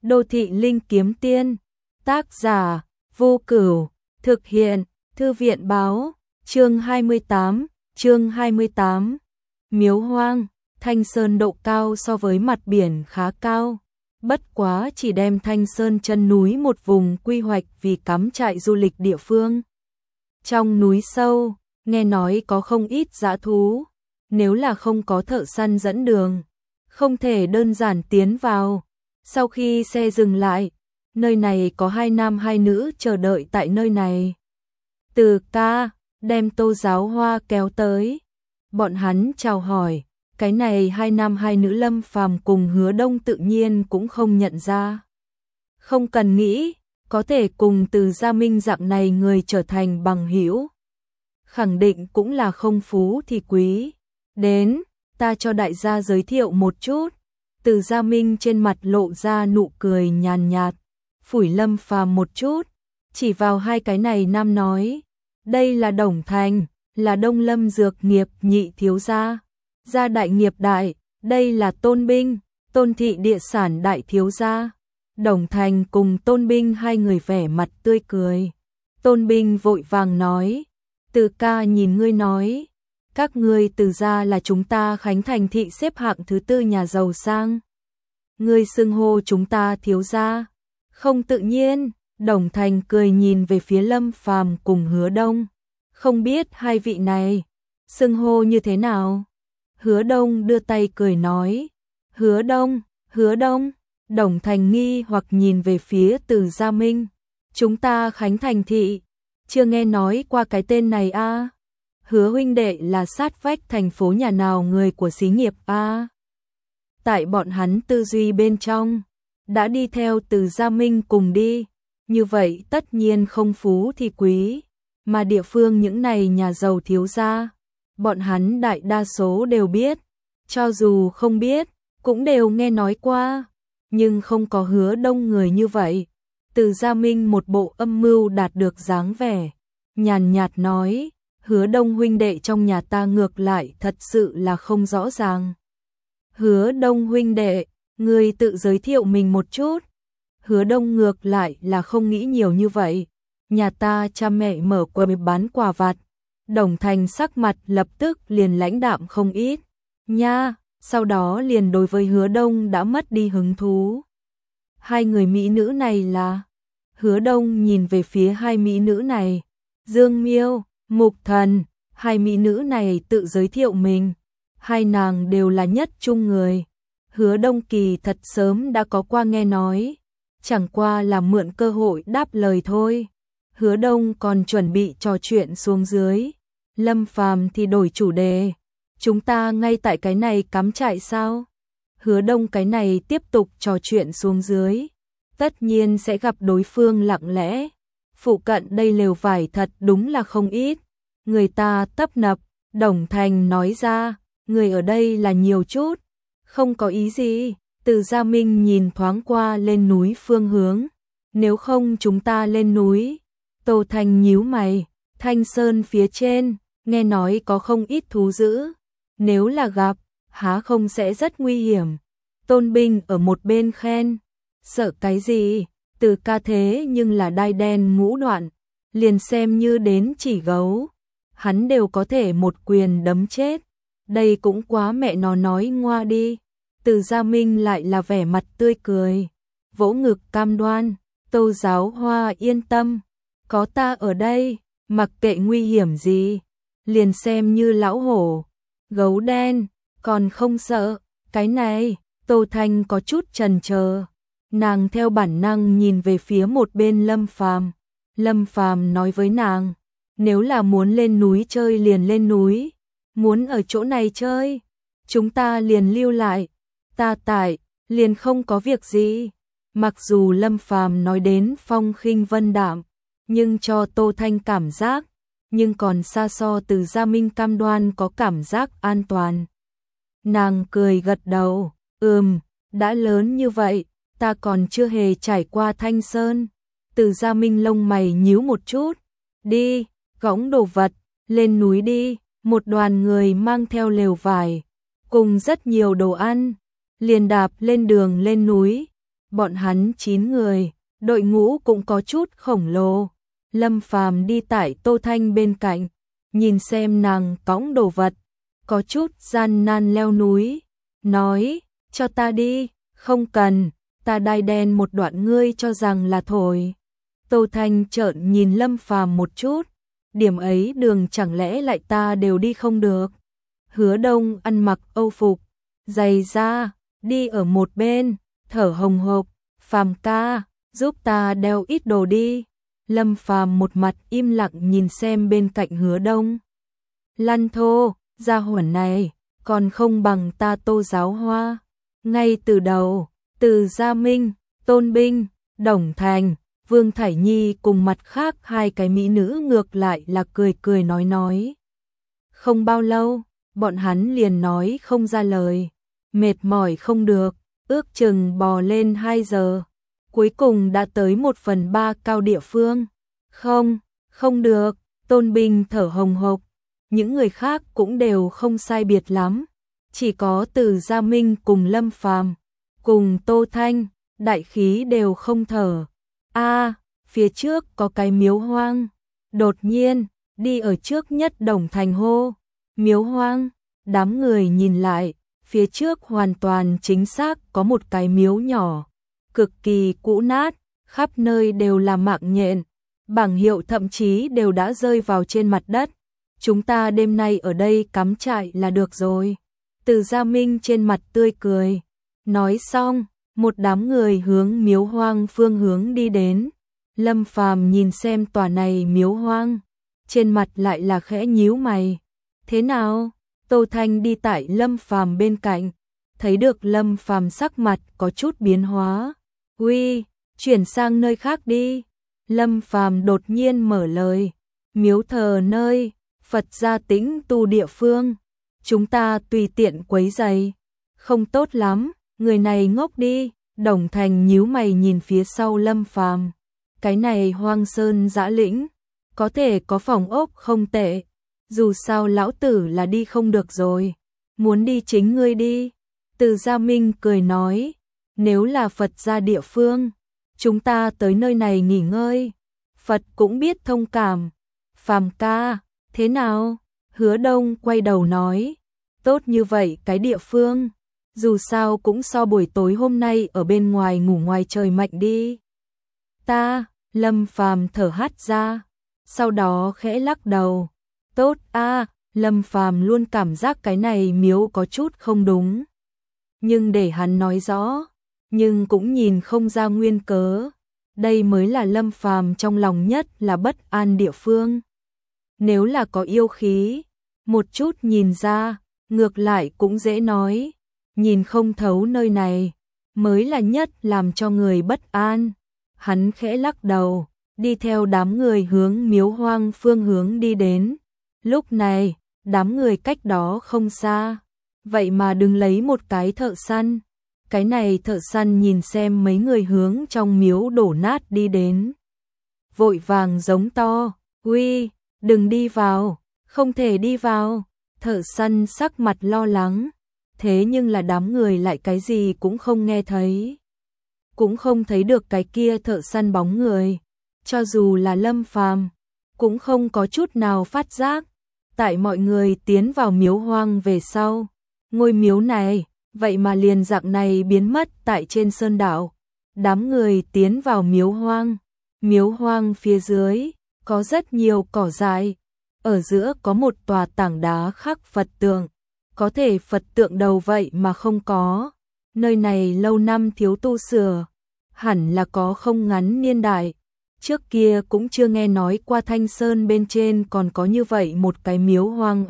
Đô thị linh kiếm tiên. Tác giả Vô Cửu. Thực hiện Thư viện báo. Chương 28. Miếu hoang. Thanh Sơn độ cao so với mặt biển khá cao. Bất quá chỉ đem Thanh Sơn chân núi một vùng quy hoạch vì cắm trại du lịch địa phương. Trong núi sâu, nghe nói có không ít dã thú. Nếu là không có thợ săn dẫn đường, không thể đơn giản tiến vào. Sau khi xe dừng lại, nơi này có 2 nam 2 nữ chờ đợi tại nơi này. Từ ca, đem Tô Giáo Hoa kéo tới. Bọn hắn chào hỏi, cái này 2 nam 2 nữ Lâm Phàm cùng Hứa Đông tự nhiên cũng không nhận ra. Không cần nghĩ, có thể cùng Từ Gia Minh dạng này người trở thành bằng hữu. Khẳng định cũng là không phú thì quý. Đến, ta cho đại gia giới thiệu một chút. Từ Gia Minh trên mặt lộ ra nụ cười nhàn nhạt, phủi Lâm Phàm một chút, chỉ vào 2 cái này nam nói, đây là Đồng Thành, là Đông Lâm Dược Nghiệp nhị thiếu gia, gia đại nghiệp đại, đây là Tôn Binh, Tôn thị địa sản đại thiếu gia. Đồng Thành cùng Tôn Binh 2 người vẻ mặt tươi cười. Tôn Binh vội vàng nói, Từ ca nhìn ngươi nói, các ngươi Từ gia là chúng ta Khánh Thành thị xếp hạng thứ 4 nhà giàu sang. Ngươi xưng hô chúng ta thiếu gia, không tự nhiên. Đồng Thành cười nhìn về phía Lâm Phàm cùng Hứa Đông, không biết 2 vị này xưng hô như thế nào. Hứa Đông đưa tay cười nói, Hứa Đông. Đồng Thành nghi hoặc nhìn về phía Từ Gia Minh, chúng ta Khánh Thành thị chưa nghe nói qua cái tên này a. Hứa huynh đệ là sát vách thành phố nhà nào người của xí nghiệp a? Tại bọn hắn tư duy bên trong, đã đi theo Từ Gia Minh cùng đi, như vậy tất nhiên không phú thì quý, mà địa phương những này nhà giàu thiếu gia, bọn hắn đại đa số đều biết, cho dù không biết, cũng đều nghe nói qua, nhưng không có Hứa Đông người như vậy. Từ Gia Minh một bộ âm mưu đạt được dáng vẻ, nhàn nhạt nói, Hứa Đông huynh đệ trong nhà ta ngược lại thật sự là không rõ ràng. Hứa Đông huynh đệ, ngươi tự giới thiệu mình một chút. Hứa Đông ngược lại là không nghĩ nhiều như vậy. Nhà ta cha mẹ mở quầy bán quà vặt. Đồng Thành sắc mặt lập tức liền lãnh đạm không ít. Nha, sau đó liền đối với Hứa Đông đã mất đi hứng thú. 2 người mỹ nữ này là? Hứa Đông nhìn về phía 2 mỹ nữ này. Dương Miêu, Mục Thần, 2 mỹ nữ này tự giới thiệu mình. 2 nàng đều là nhất trung người. Hứa Đông kỳ thật sớm đã có qua nghe nói, chẳng qua là mượn cơ hội đáp lời thôi. Hứa Đông còn chuẩn bị trò chuyện xuống dưới. Lâm Phàm thì đổi chủ đề. Chúng ta ngay tại cái này cắm trại sao? Hứa Đông cái này tiếp tục trò chuyện xuống dưới. Tất nhiên sẽ gặp đối phương lặng lẽ. Phụ cận đây lều vải thật đúng là không ít. Người ta tấp nập. Đồng Thành nói ra, người ở đây là nhiều chút. Không có ý gì. Từ Gia Minh nhìn thoáng qua lên núi phương hướng. Nếu không chúng ta lên núi. Tô Thành nhíu mày. Thanh Sơn phía trên, nghe nói có không ít thú dữ. Nếu là gặp, há không sẽ rất nguy hiểm. Tôn Binh ở một bên khen. Sợ cái gì? Từ ca thế nhưng là đai đen ngũ đoạn. Liền xem như đến chỉ gấu, hắn đều có thể một quyền đấm chết. Đây cũng quá mẹ nó nói ngoa đi. Từ Gia Minh lại là vẻ mặt tươi cười, vỗ ngực cam đoan, Tô Giáo Hoa yên tâm, có ta ở đây, mặc kệ nguy hiểm gì, liền xem như lão hổ, gấu đen, còn không sợ. Cái này, Tô Thanh có chút chần chờ, nàng theo bản năng nhìn về phía một bên Lâm Phàm. Lâm Phàm nói với nàng, nếu là muốn lên núi chơi liền lên núi, muốn ở chỗ này chơi, chúng ta liền lưu lại. Ta tại, liền không có việc gì. Mặc dù Lâm Phàm nói đến phong khinh vân đạm, nhưng cho Tô Thanh cảm giác, nhưng còn xa so Từ Gia Minh cam đoan có cảm giác an toàn. Nàng cười gật đầu, đã lớn như vậy, ta còn chưa hề trải qua Thanh Sơn. Từ Gia Minh lông mày nhíu một chút, đi, gõng đồ vật, lên núi đi. Một đoàn người mang theo lều vải, cùng rất nhiều đồ ăn, liền đạp lên đường lên núi. bọn hắn 9 người, đội ngũ cũng có chút khổng lồ. Lâm Phàm đi tại Tô Thanh bên cạnh, nhìn xem nàng cõng đồ vật, có chút gian nan leo núi, nói, cho ta đi, không cần, ta đai đen một đoạn ngươi cho rằng là thổi. Tô Thanh trợn nhìn Lâm Phàm một chút, điểm ấy đường chẳng lẽ lại ta đều đi không được. Hứa Đông ăn mặc âu phục, giày da, đi ở một bên, thở hồng hộc, Phàm ca, giúp ta đeo ít đồ đi. Lâm Phàm một mặt im lặng nhìn xem bên cạnh Hứa Đông. Lăn thô, gia hỏa này, còn không bằng ta Tô Giáo Hoa. Ngay từ đầu, Từ Gia Minh, Tôn Binh, Đồng Thành, Vương Thải Nhi cùng mặt khác hai cái mỹ nữ ngược lại là cười cười nói. Không bao lâu, bọn hắn liền nói không ra lời, mệt mỏi không được, ước chừng bò lên 2 giờ. Cuối cùng đã tới 1/3 cao địa phương. Không được, Tôn Binh thở hồng hộc, những người khác cũng đều không sai biệt lắm. Chỉ có Từ Gia Minh cùng Lâm Phàm cùng Tô Thanh, đại khí đều không thở. Phía trước có cái miếu hoang. Đột nhiên, đi ở trước nhất Đồng Thành hô, miếu hoang. Đám người nhìn lại, phía trước hoàn toàn chính xác có một cái miếu nhỏ, cực kỳ cũ nát, khắp nơi đều là mạng nhện, bảng hiệu thậm chí đều đã rơi vào trên mặt đất. Chúng ta đêm nay ở đây cắm trại là được rồi. Từ Gia Minh trên mặt tươi cười. Nói xong, một đám người hướng miếu hoang phương hướng đi đến. Lâm Phàm nhìn xem tòa này miếu hoang, trên mặt lại là khẽ nhíu mày. Thế nào? Tô Thanh đi tại Lâm Phàm bên cạnh, thấy được Lâm Phàm sắc mặt có chút biến hóa. Uy, chuyển sang nơi khác đi. Lâm Phàm đột nhiên mở lời. Miếu thờ nơi Phật gia tĩnh tu địa phương, chúng ta tùy tiện quấy rầy, không tốt lắm, người này ngốc đi. Đồng Thành nhíu mày nhìn phía sau Lâm Phàm. Cái này hoang sơn dã lĩnh, có thể có phòng ốc không tệ, dù sao lão tử là đi không được rồi, muốn đi chính ngươi đi. Từ Gia Minh cười nói, nếu là Phật gia địa phương, chúng ta tới nơi này nghỉ ngơi, Phật cũng biết thông cảm. Phàm ca, thế nào? Hứa Đông quay đầu nói, tốt như vậy cái địa phương, dù sao cũng so buổi tối hôm nay ở bên ngoài ngủ ngoài trời mạnh đi. Lâm Phàm thở hắt ra, sau đó khẽ lắc đầu. Tốt Lâm Phàm luôn cảm giác cái này miếu có chút không đúng. Nhưng để hắn nói rõ, nhưng cũng nhìn không ra nguyên cớ. Đây mới là Lâm Phàm trong lòng nhất là bất an địa phương. Nếu là có yêu khí, một chút nhìn ra, ngược lại cũng dễ nói. Nhìn không thấu nơi này, mới là nhất làm cho người bất an. Hắn khẽ lắc đầu, đi theo đám người hướng miếu hoang phương hướng đi đến. Lúc này, đám người cách đó không xa, vậy mà đứng lấy một cái thợ săn. Cái này thợ săn nhìn xem mấy người hướng trong miếu đổ nát đi đến, vội vàng giống to, uy, đừng đi vào, không thể đi vào. Thợ săn sắc mặt lo lắng, thế nhưng là đám người lại cái gì cũng không nghe thấy, cũng không thấy được cái kia thợ săn bóng người. Cho dù là Lâm Phàm cũng không có chút nào phát giác. Tại mọi người tiến vào miếu hoang về sau, ngôi miếu này vậy mà liền dạng này biến mất tại trên sơn đảo. Đám người tiến vào miếu hoang phía dưới có rất nhiều cỏ dại, ở giữa có một tòa tảng đá khắc Phật tượng, có thể Phật tượng đầu vậy mà không có. Nơi này lâu năm thiếu tu sửa, hẳn là có không ngắn niên đại. Trước kia cũng chưa nghe nói qua Thanh Sơn bên trên còn có như vậy một cái miếu hoang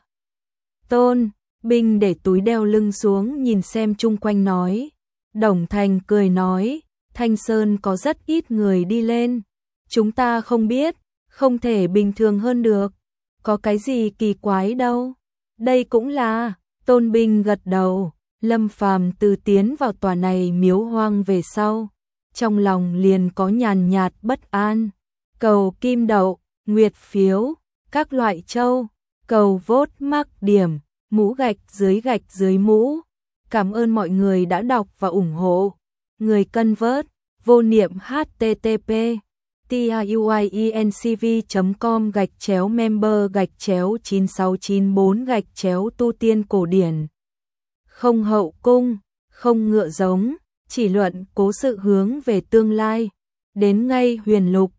Tôn Binh để túi đeo lưng xuống nhìn xem chung quanh nói. Đồng Thành cười nói, Thanh Sơn có rất ít người đi lên, chúng ta không biết, không thể bình thường hơn được, có cái gì kỳ quái đâu. Đây cũng là. Tôn Binh gật đầu. Lâm Phàm từ tiến vào tòa này miếu hoang về sau, trong lòng liền có nhàn nhạt bất an. Cầu kim đậu, nguyệt phiếu, các loại châu, cầu vốt mắc điểm, mũ gạch dưới mũ. Cảm ơn mọi người đã đọc và ủng hộ. Người cân vớt, vô niệm http tiuincv.com/member/9694/tu tiên cổ điển. Không hậu cung, không ngựa giống, chỉ luận cố sự hướng về tương lai. Đến ngay huyền lục,